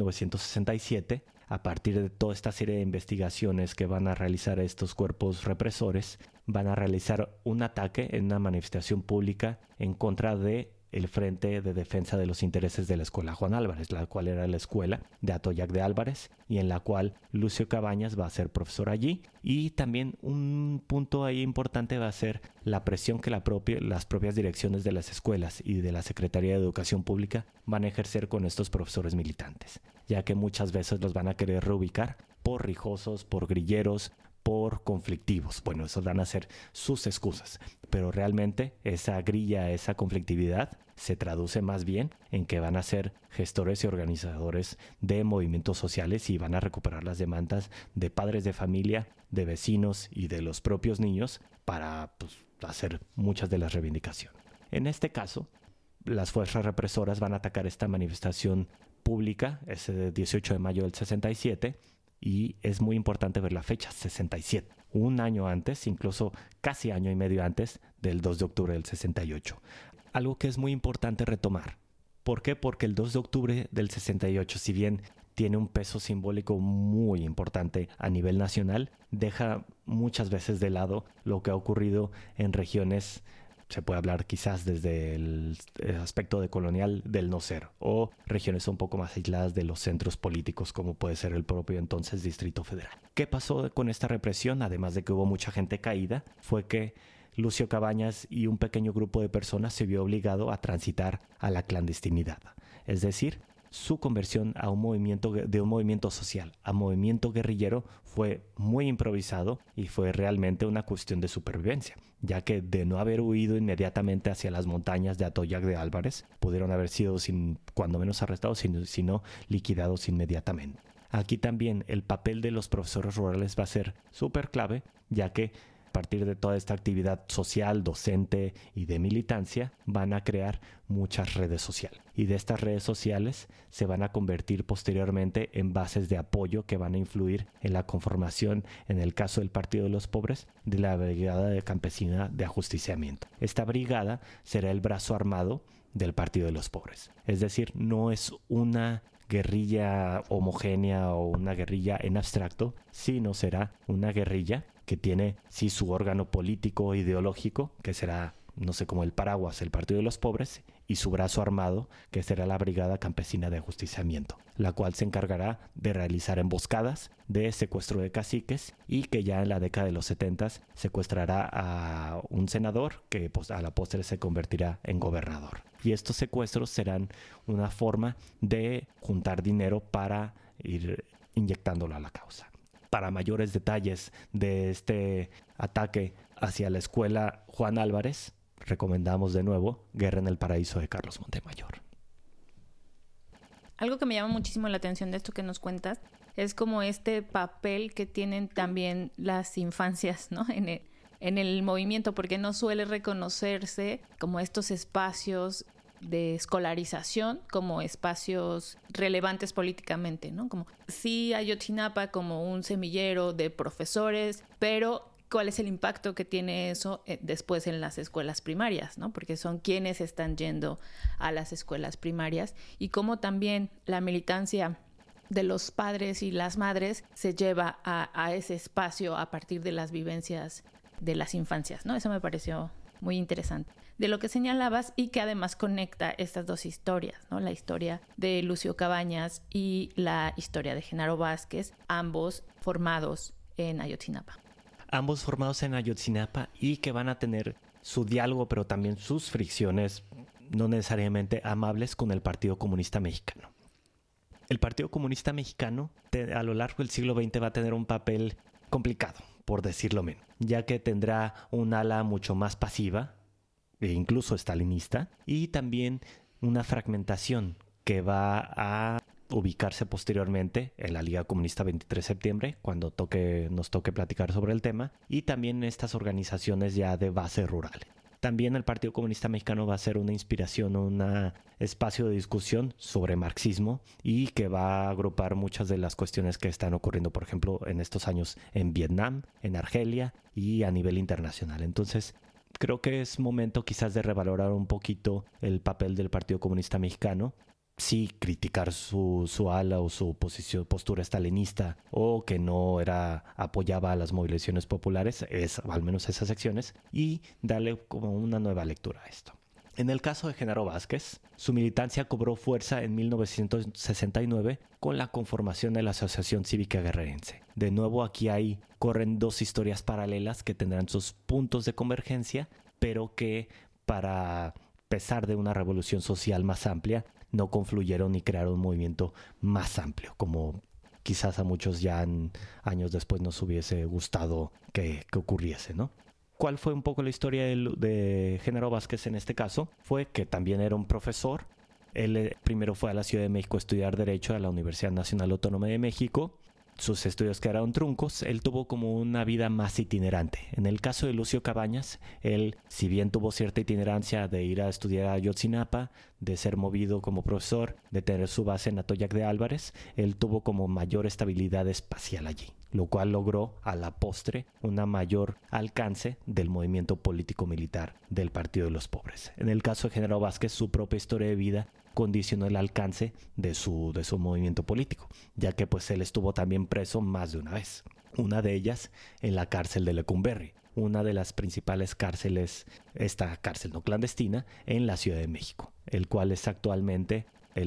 1967, a partir de toda esta serie de investigaciones que van a realizar estos cuerpos represores, van a realizar un ataque en una manifestación pública en contra de el Frente de Defensa de los Intereses de la Escuela Juan Álvarez, la cual era la escuela de Atoyac de Álvarez y en la cual Lucio Cabañas va a ser profesor allí. Y también un punto ahí importante va a ser la presión que las propias direcciones de las escuelas y de la Secretaría de Educación Pública van a ejercer con estos profesores militantes, ya que muchas veces los van a querer reubicar por rijosos, por grilleros, por conflictivos. Bueno, esas van a ser sus excusas, pero realmente esa grilla, esa conflictividad se traduce más bien en que van a ser gestores y organizadores de movimientos sociales y van a recuperar las demandas de padres de familia, de vecinos y de los propios niños para hacer muchas de las reivindicaciones. En este caso, las fuerzas represoras van a atacar esta manifestación pública ese 18 de mayo del 67 y es muy importante ver la fecha, 67, un año antes, incluso casi año y medio antes del 2 de octubre del 68. Algo que es muy importante retomar. ¿Por qué? Porque el 2 de octubre del 68, si bien tiene un peso simbólico muy importante a nivel nacional, deja muchas veces de lado lo que ha ocurrido en regiones. Se puede hablar quizás desde el aspecto de colonial del no ser o regiones un poco más aisladas de los centros políticos como puede ser el propio entonces Distrito Federal. ¿Qué pasó con esta represión? Además de que hubo mucha gente caída, fue que Lucio Cabañas y un pequeño grupo de personas se vio obligado a transitar a la clandestinidad. Es decir, su conversión a de un movimiento social a movimiento guerrillero fue muy improvisado y fue realmente una cuestión de supervivencia, ya que de no haber huido inmediatamente hacia las montañas de Atoyac de Álvarez, pudieron haber sido cuando menos arrestados, sino liquidados inmediatamente. Aquí también el papel de los profesores rurales va a ser súper clave, ya que a partir de toda esta actividad social, docente y de militancia, van a crear muchas redes sociales. Y de estas redes sociales se van a convertir posteriormente en bases de apoyo que van a influir en la conformación, en el caso del Partido de los Pobres, de la Brigada Campesina de Ajusticiamiento. Esta brigada será el brazo armado del Partido de los Pobres. Es decir, no es una guerrilla homogénea o una guerrilla en abstracto, sino será una guerrilla que tiene su órgano político ideológico, que será, como el paraguas, el Partido de los Pobres, y su brazo armado, que será la Brigada Campesina de Ajusticiamiento, la cual se encargará de realizar emboscadas, de secuestro de caciques, y que ya en la década de los 70 secuestrará a un senador que pues, a la postre se convertirá en gobernador. Y estos secuestros serán una forma de juntar dinero para ir inyectándolo a la causa. Para mayores detalles de este ataque hacia la escuela Juan Álvarez, recomendamos de nuevo Guerra en el Paraíso de Carlos Montemayor. Algo que me llama muchísimo la atención de esto que nos cuentas es como este papel que tienen también las infancias, ¿no? en el movimiento, porque no suele reconocerse como estos espacios de escolarización como espacios relevantes políticamente, ¿no? Como sí Ayotzinapa como un semillero de profesores, pero ¿cuál es el impacto que tiene eso después en las escuelas primarias, ¿no? Porque son quienes están yendo a las escuelas primarias, y cómo también la militancia de los padres y las madres se lleva a ese espacio a partir de las vivencias de las infancias, ¿no? Eso me pareció muy interesante. De lo que señalabas y que además conecta estas dos historias, ¿no? La historia de Lucio Cabañas y la historia de Genaro Vázquez, ambos formados en Ayotzinapa. Ambos formados en Ayotzinapa y que van a tener su diálogo, pero también sus fricciones no necesariamente amables con el Partido Comunista Mexicano. El Partido Comunista Mexicano a lo largo del siglo XX va a tener un papel complicado, por decirlo menos, ya que tendrá un ala mucho más pasiva, e incluso stalinista, y también una fragmentación que va a ubicarse posteriormente en la Liga Comunista 23 de septiembre, cuando nos toque platicar sobre el tema, y también en estas organizaciones ya de base rural. También el Partido Comunista Mexicano va a ser una inspiración, un espacio de discusión sobre marxismo, y que va a agrupar muchas de las cuestiones que están ocurriendo, por ejemplo, en estos años en Vietnam, en Argelia y a nivel internacional. Entonces, creo que es momento quizás de revalorar un poquito el papel del Partido Comunista Mexicano. Sí, criticar su ala o su postura stalinista, o que no apoyaba a las movilizaciones populares, al menos esas secciones, y darle como una nueva lectura a esto. En el caso de Genaro Vázquez, su militancia cobró fuerza en 1969 con la conformación de la Asociación Cívica Guerrerense. De nuevo, aquí corren dos historias paralelas que tendrán sus puntos de convergencia, pero que para pesar de una revolución social más amplia, no confluyeron y crearon un movimiento más amplio, como quizás a muchos ya años después nos hubiese gustado que ocurriese, ¿no? ¿Cuál fue un poco la historia de Genaro Vázquez en este caso? Fue que también era un profesor. Él primero fue a la Ciudad de México a estudiar Derecho a la Universidad Nacional Autónoma de México. Sus estudios quedaron truncos. Él tuvo como una vida más itinerante. En el caso de Lucio Cabañas, él, si bien tuvo cierta itinerancia de ir a estudiar a Ayotzinapa, de ser movido como profesor, de tener su base en Atoyac de Álvarez, él tuvo como mayor estabilidad espacial allí, lo cual logró a la postre una mayor alcance del movimiento político-militar del Partido de los Pobres. En el caso de Genaro Vázquez, su propia historia de vida condicionó el alcance de su movimiento político, ya que pues él estuvo también preso más de una vez. Una de ellas en la cárcel de Lecumberri, una de las principales cárceles, esta cárcel no clandestina, en la Ciudad de México, el cual es actualmente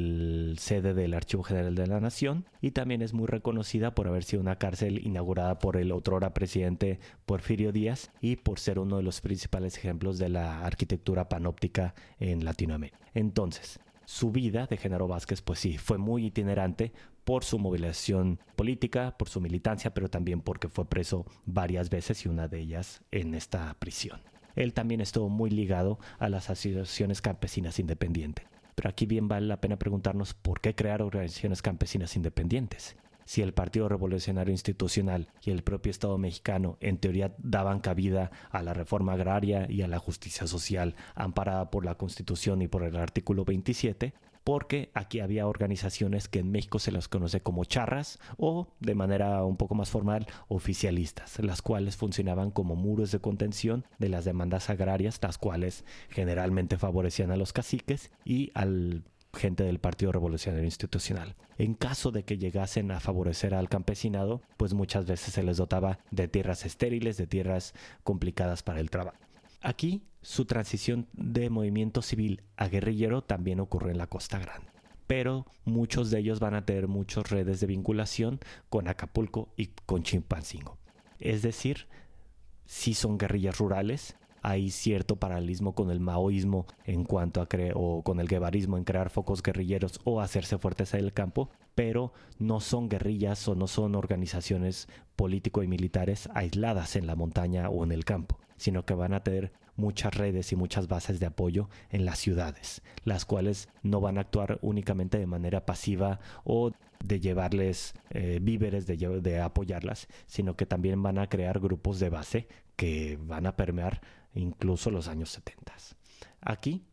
el sede del Archivo General de la Nación, y también es muy reconocida por haber sido una cárcel inaugurada por el otrora presidente Porfirio Díaz y por ser uno de los principales ejemplos de la arquitectura panóptica en Latinoamérica. Entonces, su vida de Genaro Vázquez, pues sí, fue muy itinerante por su movilización política, por su militancia, pero también porque fue preso varias veces y una de ellas en esta prisión. Él también estuvo muy ligado a las asociaciones campesinas independientes. Pero aquí bien vale la pena preguntarnos por qué crear organizaciones campesinas independientes. Si el Partido Revolucionario Institucional y el propio Estado mexicano en teoría daban cabida a la reforma agraria y a la justicia social amparada por la Constitución y por el artículo 27, porque aquí había organizaciones que en México se las conoce como charras o, de manera un poco más formal, oficialistas, las cuales funcionaban como muros de contención de las demandas agrarias, las cuales generalmente favorecían a los caciques y al gente del Partido Revolucionario Institucional. En caso de que llegasen a favorecer al campesinado, pues muchas veces se les dotaba de tierras estériles, de tierras complicadas para el trabajo. Aquí, su transición de movimiento civil a guerrillero también ocurre en la Costa Grande, pero muchos de ellos van a tener muchas redes de vinculación con Acapulco y con Chilpancingo. Es decir, sí son guerrillas rurales. Hay cierto paralelismo con el maoísmo en cuanto a o con el guevarismo en crear focos guerrilleros o hacerse fuertes en el campo, pero no son guerrillas o no son organizaciones político y militares aisladas en la montaña o en el campo, sino que van a tener muchas redes y muchas bases de apoyo en las ciudades, las cuales no van a actuar únicamente de manera pasiva o de llevarles víveres, de apoyarlas, sino que también van a crear grupos de base que van a permear incluso los años 70. Aquí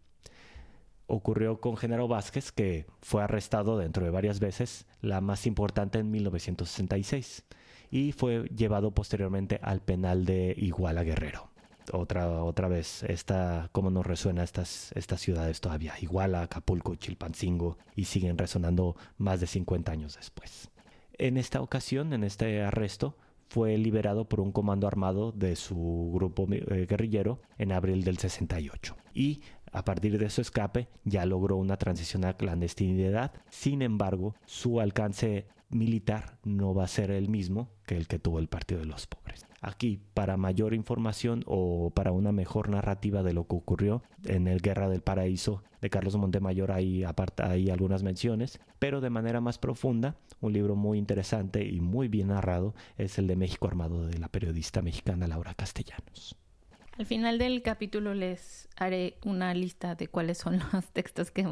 ocurrió con Genaro Vázquez, que fue arrestado dentro de varias veces, la más importante en 1966, y fue llevado posteriormente al penal de Iguala Guerrero. Otra vez, cómo nos resuena estas ciudades todavía, Iguala, Acapulco, Chilpancingo, y siguen resonando más de 50 años después. En esta ocasión, en este arresto, fue liberado por un comando armado de su grupo guerrillero en abril del 68. Y a partir de su escape ya logró una transición a clandestinidad. Sin embargo, su alcance militar no va a ser el mismo que el que tuvo el Partido de los Pobres. Aquí, para mayor información o para una mejor narrativa de lo que ocurrió en el Guerra del Paraíso de Carlos Montemayor, hay algunas menciones, pero de manera más profunda, un libro muy interesante y muy bien narrado es el de México Armado, de la periodista mexicana Laura Castellanos. Al final del capítulo les haré una lista de cuáles son los textos que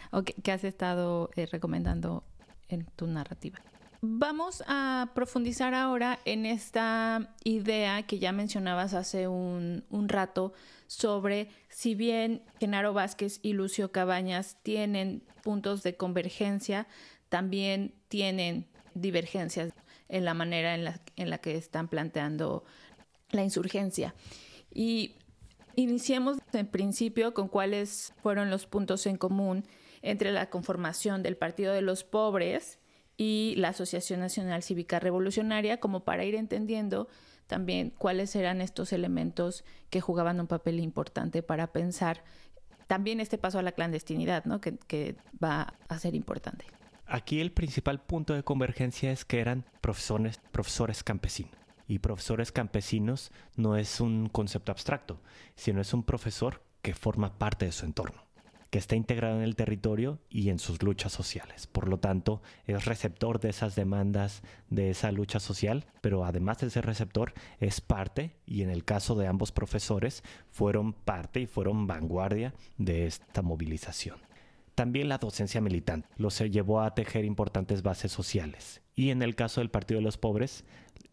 has estado recomendando en tu narrativa. Vamos a profundizar ahora en esta idea que ya mencionabas hace un rato sobre si bien Genaro Vázquez y Lucio Cabañas tienen puntos de convergencia, también tienen divergencias en la manera en la que están planteando la insurgencia. Y iniciemos en principio con cuáles fueron los puntos en común entre la conformación del Partido de los Pobres y la Asociación Nacional Cívica Revolucionaria, como para ir entendiendo también cuáles eran estos elementos que jugaban un papel importante para pensar también este paso a la clandestinidad, ¿no? que va a ser importante. Aquí el principal punto de convergencia es que eran profesores campesinos. Y profesores campesinos no es un concepto abstracto, sino es un profesor que forma parte de su entorno, que está integrado en el territorio y en sus luchas sociales. Por lo tanto, es receptor de esas demandas, de esa lucha social, pero además de ser receptor, es parte, y en el caso de ambos profesores, fueron parte y fueron vanguardia de esta movilización. También la docencia militante los llevó a tejer importantes bases sociales. Y en el caso del Partido de los Pobres,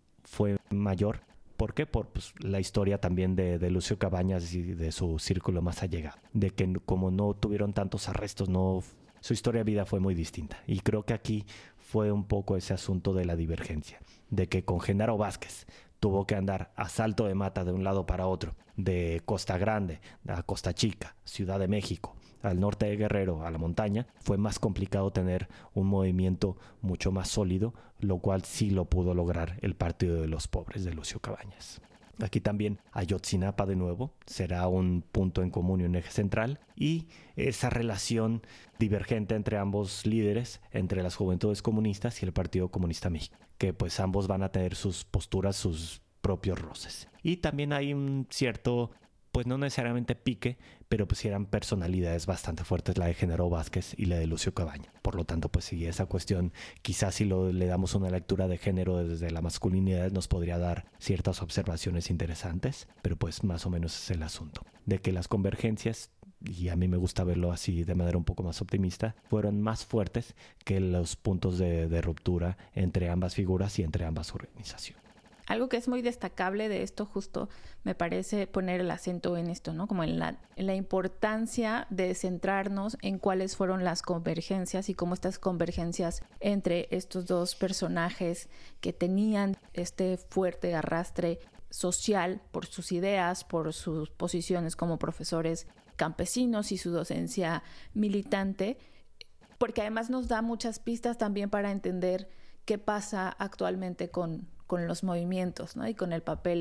fue mayor. ¿Por qué? Por la historia también de Lucio Cabañas y de su círculo más allegado. De que como no tuvieron tantos arrestos, su historia de vida fue muy distinta. Y creo que aquí fue un poco ese asunto de la divergencia. De que con Genaro Vázquez tuvo que andar a salto de mata de un lado para otro. De Costa Grande a Costa Chica, Ciudad de México, al norte de Guerrero, a la montaña, fue más complicado tener un movimiento mucho más sólido, lo cual sí lo pudo lograr el Partido de los Pobres de Lucio Cabañas. Aquí también Ayotzinapa de nuevo será un punto en común y un eje central, y esa relación divergente entre ambos líderes, entre las Juventudes Comunistas y el Partido Comunista Mexicano, que pues ambos van a tener sus posturas, sus propios roces. Y también hay un cierto, pues no necesariamente pique, pero pues eran personalidades bastante fuertes, la de Genaro Vázquez y la de Lucio Cabañas. Por lo tanto, pues sí, esa cuestión, quizás si le damos una lectura de género desde la masculinidad, nos podría dar ciertas observaciones interesantes, pero pues más o menos es el asunto. De que las convergencias, y a mí me gusta verlo así de manera un poco más optimista, fueron más fuertes que los puntos de ruptura entre ambas figuras y entre ambas organizaciones. Algo que es muy destacable de esto, justo me parece poner el acento en esto, ¿no? Como en la importancia de centrarnos en cuáles fueron las convergencias y cómo estas convergencias entre estos dos personajes que tenían este fuerte arrastre social por sus ideas, por sus posiciones como profesores campesinos y su docencia militante, porque además nos da muchas pistas también para entender qué pasa actualmente con los movimientos, ¿no? Y con el papel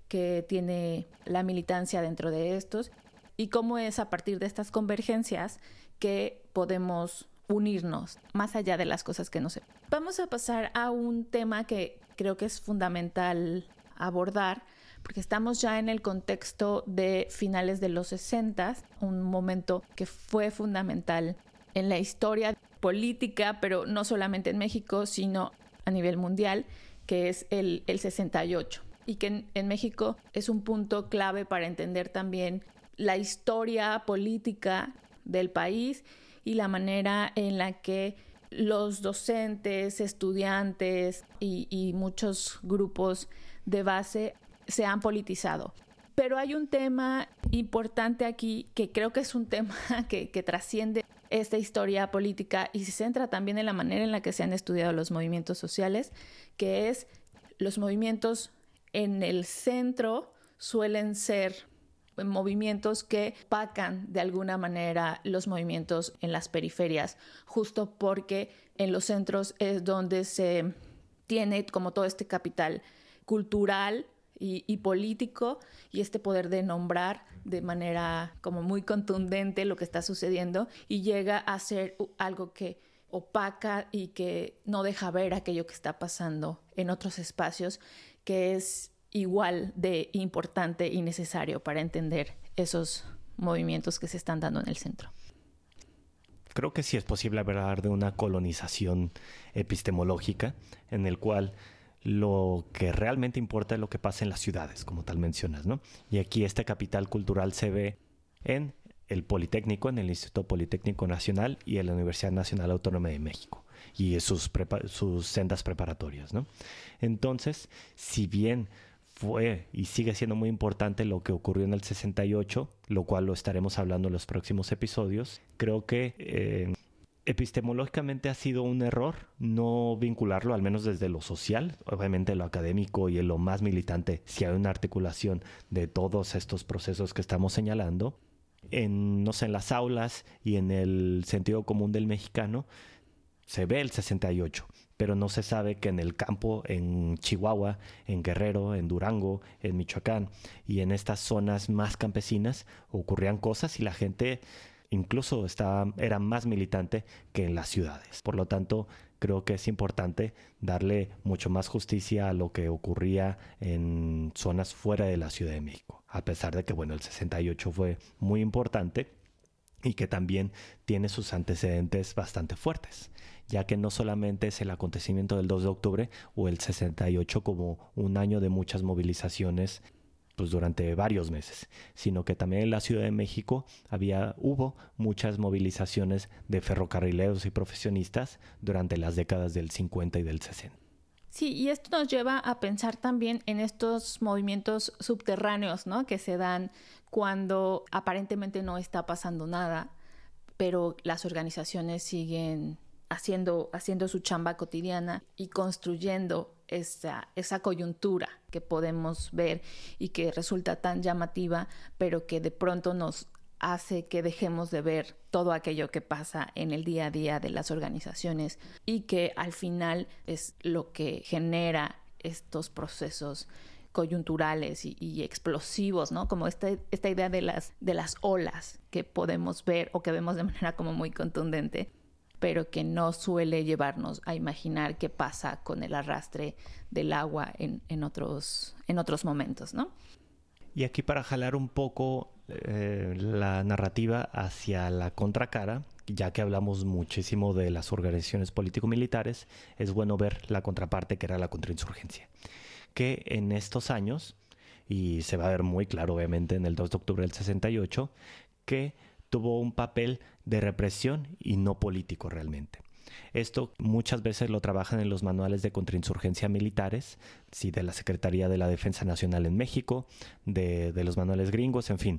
que tiene la militancia dentro de estos y cómo es a partir de estas convergencias que podemos unirnos más allá de las cosas que no sé. Vamos a pasar a un tema que creo que es fundamental abordar, porque estamos ya en el contexto de finales de los 60, un momento que fue fundamental en la historia política, pero no solamente en México, sino a nivel mundial, que es el 68. Y que en México es un punto clave para entender también la historia política del país y la manera en la que los docentes, estudiantes y muchos grupos de base se han politizado. Pero hay un tema importante aquí que creo que es un tema que trasciende esta historia política y se centra también en la manera en la que se han estudiado los movimientos sociales, que es los movimientos en el centro suelen ser movimientos que opacan de alguna manera los movimientos en las periferias, justo porque en los centros es donde se tiene como todo este capital cultural y político y este poder de nombrar de manera como muy contundente lo que está sucediendo y llega a ser algo que opaca y que no deja ver aquello que está pasando en otros espacios, que es igual de importante y necesario para entender esos movimientos que se están dando en el centro. Creo que sí es posible hablar de una colonización epistemológica en el cual lo que realmente importa es lo que pasa en las ciudades, como tal mencionas, ¿no? Y aquí este capital cultural se ve en el Politécnico, en el Instituto Politécnico Nacional y en la Universidad Nacional Autónoma de México y sus sendas preparatorias, ¿no? Entonces, si bien fue y sigue siendo muy importante lo que ocurrió en el 68, lo cual lo estaremos hablando en los próximos episodios, creo que epistemológicamente ha sido un error no vincularlo, al menos desde lo social, obviamente lo académico y en lo más militante, si hay una articulación de todos estos procesos que estamos señalando, en las aulas y en el sentido común del mexicano, se ve el 68, pero no se sabe que en el campo, en Chihuahua, en Guerrero, en Durango, en Michoacán y en estas zonas más campesinas ocurrían cosas y la gente incluso era más militante que en las ciudades. Por lo tanto, creo que es importante darle mucho más justicia a lo que ocurría en zonas fuera de la Ciudad de México, a pesar de que, el 68 fue muy importante y que también tiene sus antecedentes bastante fuertes, ya que no solamente es el acontecimiento del 2 de octubre o el 68 como un año de muchas movilizaciones durante varios meses, sino que también en la Ciudad de México hubo muchas movilizaciones de ferrocarrileros y profesionistas durante las décadas del 50 y del 60. Sí, y esto nos lleva a pensar también en estos movimientos subterráneos, ¿no? Que se dan cuando aparentemente no está pasando nada, pero las organizaciones siguen haciendo su chamba cotidiana y construyendo esa coyuntura que podemos ver y que resulta tan llamativa, pero que de pronto nos hace que dejemos de ver todo aquello que pasa en el día a día de las organizaciones y que al final es lo que genera estos procesos coyunturales y explosivos, ¿no? Como esta idea de las olas que podemos ver o que vemos de manera como muy contundente, pero que no suele llevarnos a imaginar qué pasa con el arrastre del agua en otros momentos, ¿no? Y aquí para jalar un poco la narrativa hacia la contracara, ya que hablamos muchísimo de las organizaciones político-militares, es bueno ver la contraparte que era la contrainsurgencia, que en estos años, y se va a ver muy claro obviamente en el 2 de octubre del 68, que tuvo un papel de represión y no político realmente. Esto muchas veces lo trabajan en los manuales de contrainsurgencia militares, sí, de la Secretaría de la Defensa Nacional en México, de los manuales gringos, en fin.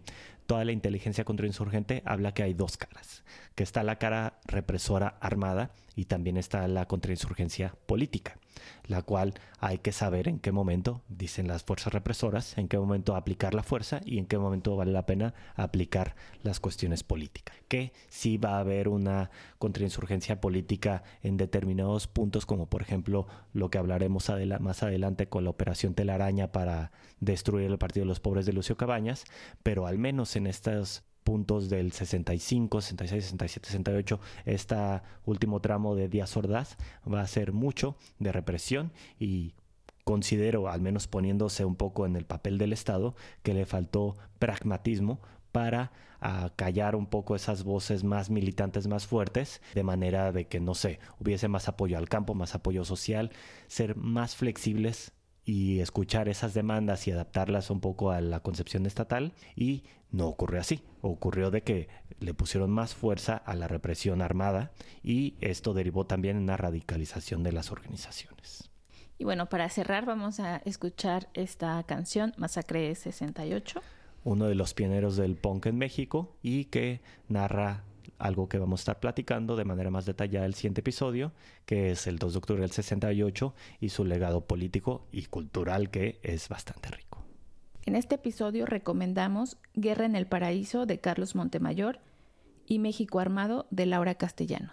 toda la inteligencia contrainsurgente habla que hay dos caras, que está la cara represora armada y también está la contrainsurgencia política, la cual hay que saber en qué momento, dicen las fuerzas represoras, en qué momento aplicar la fuerza y en qué momento vale la pena aplicar las cuestiones políticas. Que sí va a haber una contrainsurgencia política en determinados puntos, como por ejemplo lo que hablaremos más adelante con la Operación Telaraña para destruir el Partido de los Pobres de Lucio Cabañas, pero al menos en estos puntos del 65, 66, 67, 68, este último tramo de Díaz Ordaz va a ser mucho de represión y considero, al menos poniéndose un poco en el papel del Estado, que le faltó pragmatismo para callar un poco esas voces más militantes, más fuertes, de manera de que, no sé, hubiese más apoyo al campo, más apoyo social, ser más flexibles y escuchar esas demandas y adaptarlas un poco a la concepción estatal, y no ocurrió así. Ocurrió de que le pusieron más fuerza a la represión armada y esto derivó también en una radicalización de las organizaciones. Y bueno, para cerrar vamos a escuchar esta canción, Masacre 68. Uno de los pioneros del punk en México y que narra algo que vamos a estar platicando de manera más detallada el siguiente episodio, que es el 2 de octubre del 68 y su legado político y cultural, que es bastante rico. En este episodio recomendamos Guerra en el Paraíso de Carlos Montemayor y México Armado de Laura Castellanos.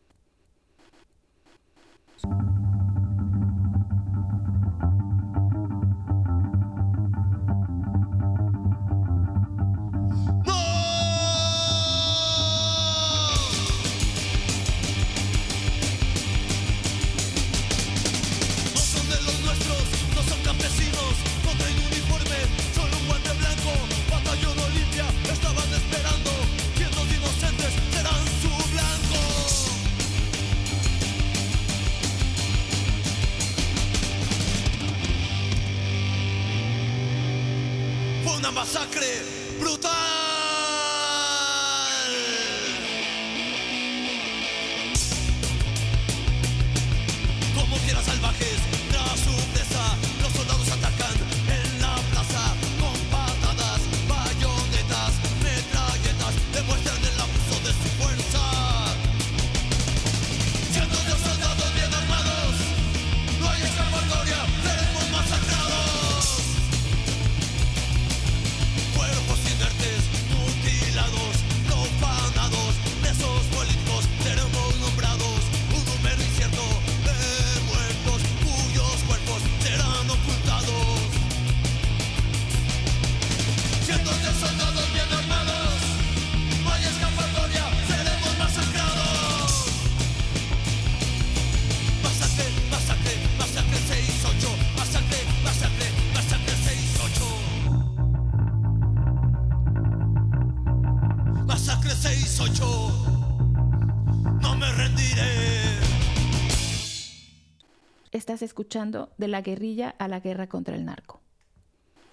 Masacre brutal. Como fieras salvajes tras su presa, los soldados atacan en la plaza con patadas, bayonetas, metralletas, demuestran el abuso de su fuerza. Cientos de soldados bien armados, no hay escapatoria, seremos masacrados. Cuerpos inertes, mutilados, profanados, presos políticos, seremos nombrados. Un número incierto de muertos cuyos cuerpos serán ocultados. Cientos de soldados bien armados, no hay escapatoria, seremos masacrados. Masacre, masacre, masacre 68, masacre, masacre, masacre 68. Masacre 68, no me rendiré. Estás escuchando De la guerrilla a la guerra contra el narco.